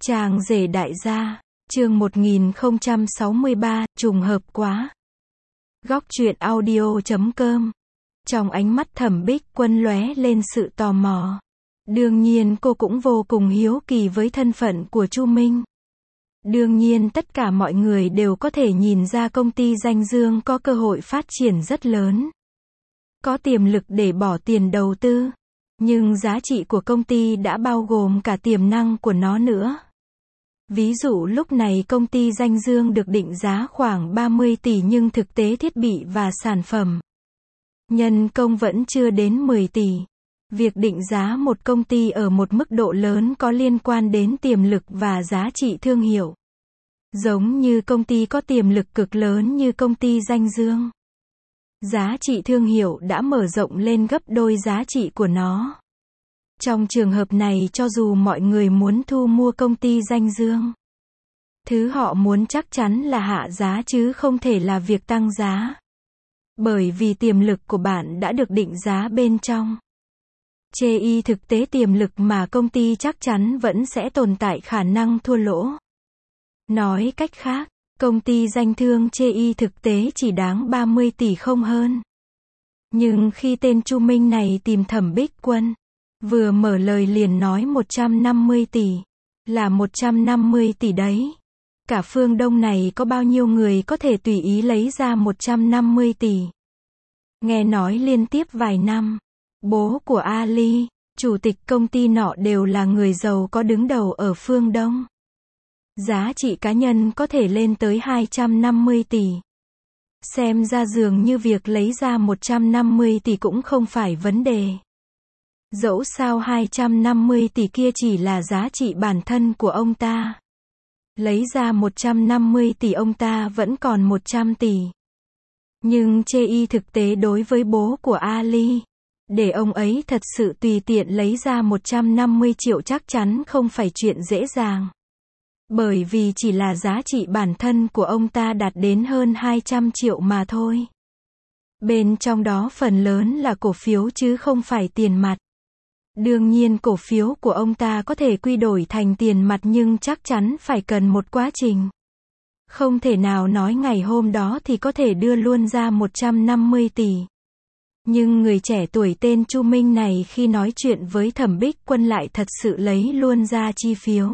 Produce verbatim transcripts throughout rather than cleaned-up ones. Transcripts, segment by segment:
Chàng rể đại gia, chương một nghìn không trăm sáu mươi ba, trùng hợp quá. Góc truyện audio chấm com. Trong ánh mắt Thẩm Bích Quân lóe lên sự tò mò. Đương nhiên cô cũng vô cùng hiếu kỳ với thân phận của Chu Minh. Đương nhiên tất cả mọi người đều có thể nhìn ra công ty Danh Dương có cơ hội phát triển rất lớn. Có tiềm lực để bỏ tiền đầu tư. Nhưng giá trị của công ty đã bao gồm cả tiềm năng của nó nữa. Ví dụ lúc này công ty Danh Dương được định giá khoảng ba mươi tỷ nhưng thực tế thiết bị và sản phẩm, nhân công vẫn chưa đến mười tỷ. Việc định giá một công ty ở một mức độ lớn có liên quan đến tiềm lực và giá trị thương hiệu. Giống như công ty có tiềm lực cực lớn như công ty Danh Dương. Giá trị thương hiệu đã mở rộng lên gấp đôi giá trị của nó. Trong trường hợp này cho dù mọi người muốn thu mua công ty Danh Dương, thứ họ muốn chắc chắn là hạ giá chứ không thể là việc tăng giá. Bởi vì tiềm lực của bạn đã được định giá bên trong. Chê y thực tế tiềm lực mà công ty chắc chắn vẫn sẽ tồn tại khả năng thua lỗ. Nói cách khác, công ty Danh Thương chê y thực tế chỉ đáng ba mươi tỷ không hơn. Nhưng khi tên Chu Minh này tìm Thẩm Bích Quân, vừa mở lời liền nói một trăm năm mươi tỷ, là một trăm năm mươi tỷ đấy. Cả phương Đông này có bao nhiêu người có thể tùy ý lấy ra một trăm năm mươi tỷ. Nghe nói liên tiếp vài năm, bố của Ali, chủ tịch công ty nọ đều là người giàu có đứng đầu ở phương Đông. Giá trị cá nhân có thể lên tới hai trăm năm mươi tỷ. Xem ra dường như việc lấy ra một trăm năm mươi tỷ cũng không phải vấn đề. Dẫu sao hai trăm năm mươi tỷ kia chỉ là giá trị bản thân của ông ta. Lấy ra một trăm năm mươi tỷ ông ta vẫn còn một trăm tỷ. Nhưng chê y thực tế đối với bố của Ali, để ông ấy thật sự tùy tiện lấy ra một trăm năm mươi triệu chắc chắn không phải chuyện dễ dàng. Bởi vì chỉ là giá trị bản thân của ông ta đạt đến hơn hai trăm triệu mà thôi. Bên trong đó phần lớn là cổ phiếu chứ không phải tiền mặt. Đương nhiên cổ phiếu của ông ta có thể quy đổi thành tiền mặt nhưng chắc chắn phải cần một quá trình. Không thể nào nói ngày hôm đó thì có thể đưa luôn ra một trăm năm mươi tỷ. Nhưng người trẻ tuổi tên Chu Minh này khi nói chuyện với Thẩm Bích Quân lại thật sự lấy luôn ra chi phiếu.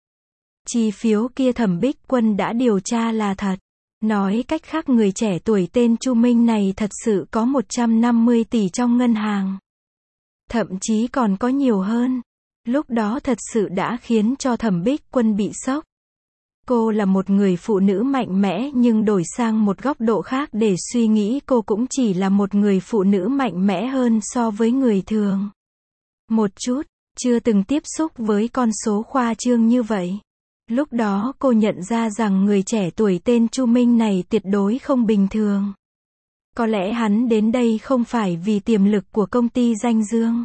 Chi phiếu kia Thẩm Bích Quân đã điều tra là thật. Nói cách khác người trẻ tuổi tên Chu Minh này thật sự có một trăm năm mươi tỷ trong ngân hàng. Thậm chí còn có nhiều hơn. Lúc đó thật sự đã khiến cho Thẩm Bích Quân bị sốc. Cô là một người phụ nữ mạnh mẽ nhưng đổi sang một góc độ khác để suy nghĩ cô cũng chỉ là một người phụ nữ mạnh mẽ hơn so với người thường. Một chút, chưa từng tiếp xúc với con số khoa trương như vậy. Lúc đó cô nhận ra rằng người trẻ tuổi tên Chu Minh này tuyệt đối không bình thường. Có lẽ hắn đến đây không phải vì tiềm lực của công ty Danh Dương.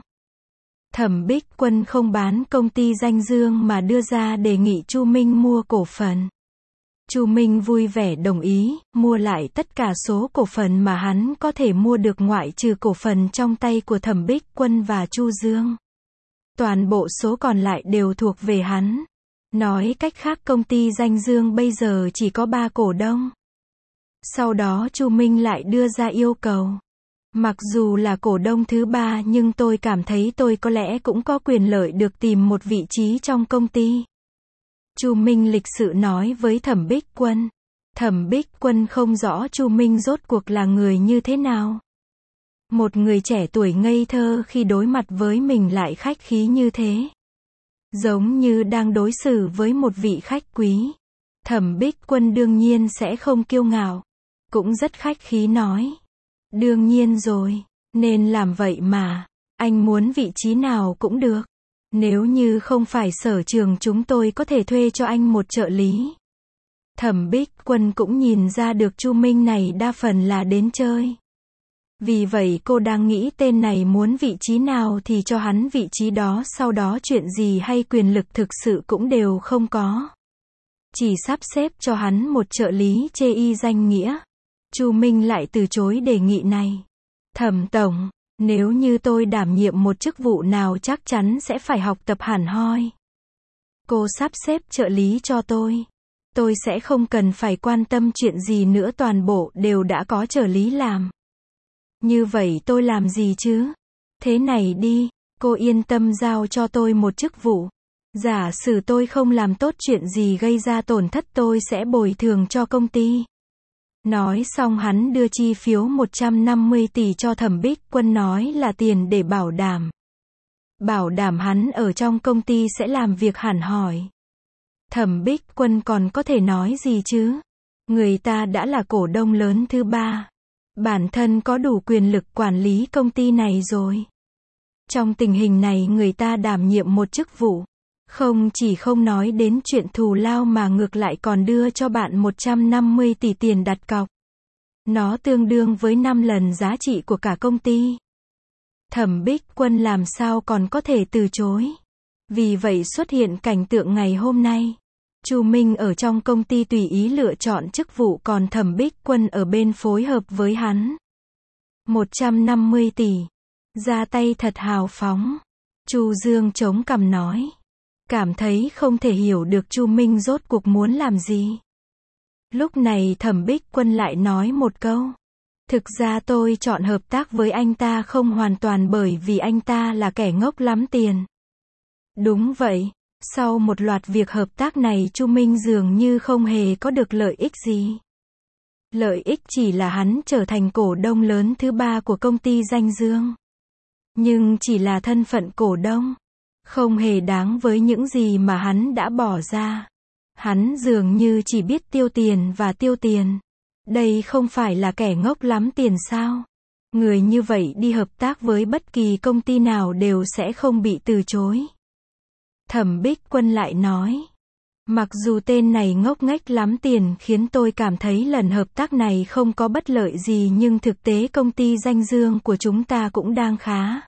Thẩm Bích Quân không bán công ty Danh Dương mà đưa ra đề nghị Chu Minh mua cổ phần. Chu Minh vui vẻ đồng ý, mua lại tất cả số cổ phần mà hắn có thể mua được ngoại trừ cổ phần trong tay của Thẩm Bích Quân và Chu Dương. Toàn bộ số còn lại đều thuộc về hắn. Nói cách khác công ty Danh Dương bây giờ chỉ có ba cổ đông. Sau đó Chu Minh lại đưa ra yêu cầu. Mặc dù là cổ đông thứ ba nhưng tôi cảm thấy tôi có lẽ cũng có quyền lợi được tìm một vị trí trong công ty. Chu Minh lịch sự nói với Thẩm Bích Quân. Thẩm Bích Quân không rõ Chu Minh rốt cuộc là người như thế nào. Một người trẻ tuổi ngây thơ khi đối mặt với mình lại khách khí như thế. Giống như đang đối xử với một vị khách quý. Thẩm Bích Quân đương nhiên sẽ không kiêu ngạo. Cũng rất khách khí nói. Đương nhiên rồi, nên làm vậy mà. Anh muốn vị trí nào cũng được. Nếu như không phải sở trường chúng tôi có thể thuê cho anh một trợ lý. Thẩm Bích Quân cũng nhìn ra được Chu Minh này đa phần là đến chơi. Vì vậy cô đang nghĩ tên này muốn vị trí nào thì cho hắn vị trí đó, sau đó chuyện gì hay quyền lực thực sự cũng đều không có. Chỉ sắp xếp cho hắn một trợ lý chê y danh nghĩa. Chu Minh lại từ chối đề nghị này. Thẩm tổng, nếu như tôi đảm nhiệm một chức vụ nào chắc chắn sẽ phải học tập hẳn hoi. Cô sắp xếp trợ lý cho tôi. Tôi sẽ không cần phải quan tâm chuyện gì nữa, toàn bộ đều đã có trợ lý làm. Như vậy tôi làm gì chứ? Thế này đi, cô yên tâm giao cho tôi một chức vụ. Giả sử tôi không làm tốt chuyện gì gây ra tổn thất, tôi sẽ bồi thường cho công ty. Nói xong hắn đưa chi phiếu một trăm năm mươi tỷ cho Thẩm Bích Quân, nói là tiền để bảo đảm. Bảo đảm hắn ở trong công ty sẽ làm việc hẳn hoi. Thẩm Bích Quân còn có thể nói gì chứ? Người ta đã là cổ đông lớn thứ ba. Bản thân có đủ quyền lực quản lý công ty này rồi. Trong tình hình này người ta đảm nhiệm một chức vụ. Không chỉ không nói đến chuyện thù lao mà ngược lại còn đưa cho bạn một trăm năm mươi tỷ tiền đặt cọc. Nó tương đương với năm lần giá trị của cả công ty. Thẩm Bích Quân làm sao còn có thể từ chối. Vì vậy xuất hiện cảnh tượng ngày hôm nay. Chu Minh ở trong công ty tùy ý lựa chọn chức vụ, còn Thẩm Bích Quân ở bên phối hợp với hắn. một trăm năm mươi tỷ. Ra tay thật hào phóng. Chu Dương chống cằm nói. Cảm thấy không thể hiểu được Chu Minh rốt cuộc muốn làm gì. Lúc này Thẩm Bích Quân lại nói một câu. Thực ra tôi chọn hợp tác với anh ta không hoàn toàn bởi vì anh ta là kẻ ngốc lắm tiền. Đúng vậy. Sau một loạt việc hợp tác này Chu Minh dường như không hề có được lợi ích gì. Lợi ích chỉ là hắn trở thành cổ đông lớn thứ ba của công ty Danh Dương. Nhưng chỉ là thân phận cổ đông. Không hề đáng với những gì mà hắn đã bỏ ra. Hắn dường như chỉ biết tiêu tiền và tiêu tiền. Đây không phải là kẻ ngốc lắm tiền sao? Người như vậy đi hợp tác với bất kỳ công ty nào đều sẽ không bị từ chối. Thẩm Bích Quân lại nói. Mặc dù tên này ngốc nghếch lắm tiền khiến tôi cảm thấy lần hợp tác này không có bất lợi gì, nhưng thực tế công ty Danh Dương của chúng ta cũng đang khá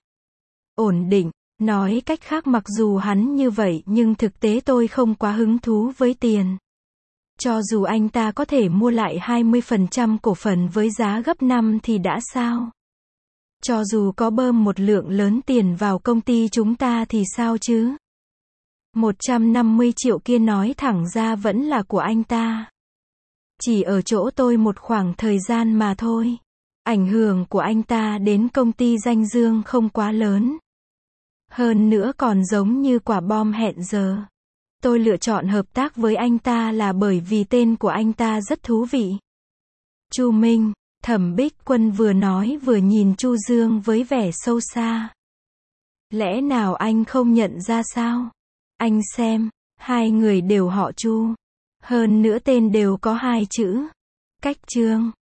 ổn định. Nói cách khác, mặc dù hắn như vậy nhưng thực tế tôi không quá hứng thú với tiền. Cho dù anh ta có thể mua lại hai mươi phần trăm cổ phần với giá gấp năm thì đã sao? Cho dù có bơm một lượng lớn tiền vào công ty chúng ta thì sao chứ? một trăm năm mươi triệu kia nói thẳng ra vẫn là của anh ta. Chỉ ở chỗ tôi một khoảng thời gian mà thôi. Ảnh hưởng của anh ta đến công ty Danh Dương không quá lớn. Hơn nữa còn giống như quả bom hẹn giờ. Tôi lựa chọn hợp tác với anh ta là bởi vì tên của anh ta rất thú vị. Chu Minh, Thẩm Bích Quân vừa nói vừa nhìn Chu Dương với vẻ sâu xa. Lẽ nào anh không nhận ra sao? Anh xem, hai người đều họ Chu. Hơn nữa tên đều có hai chữ. Cách Trương.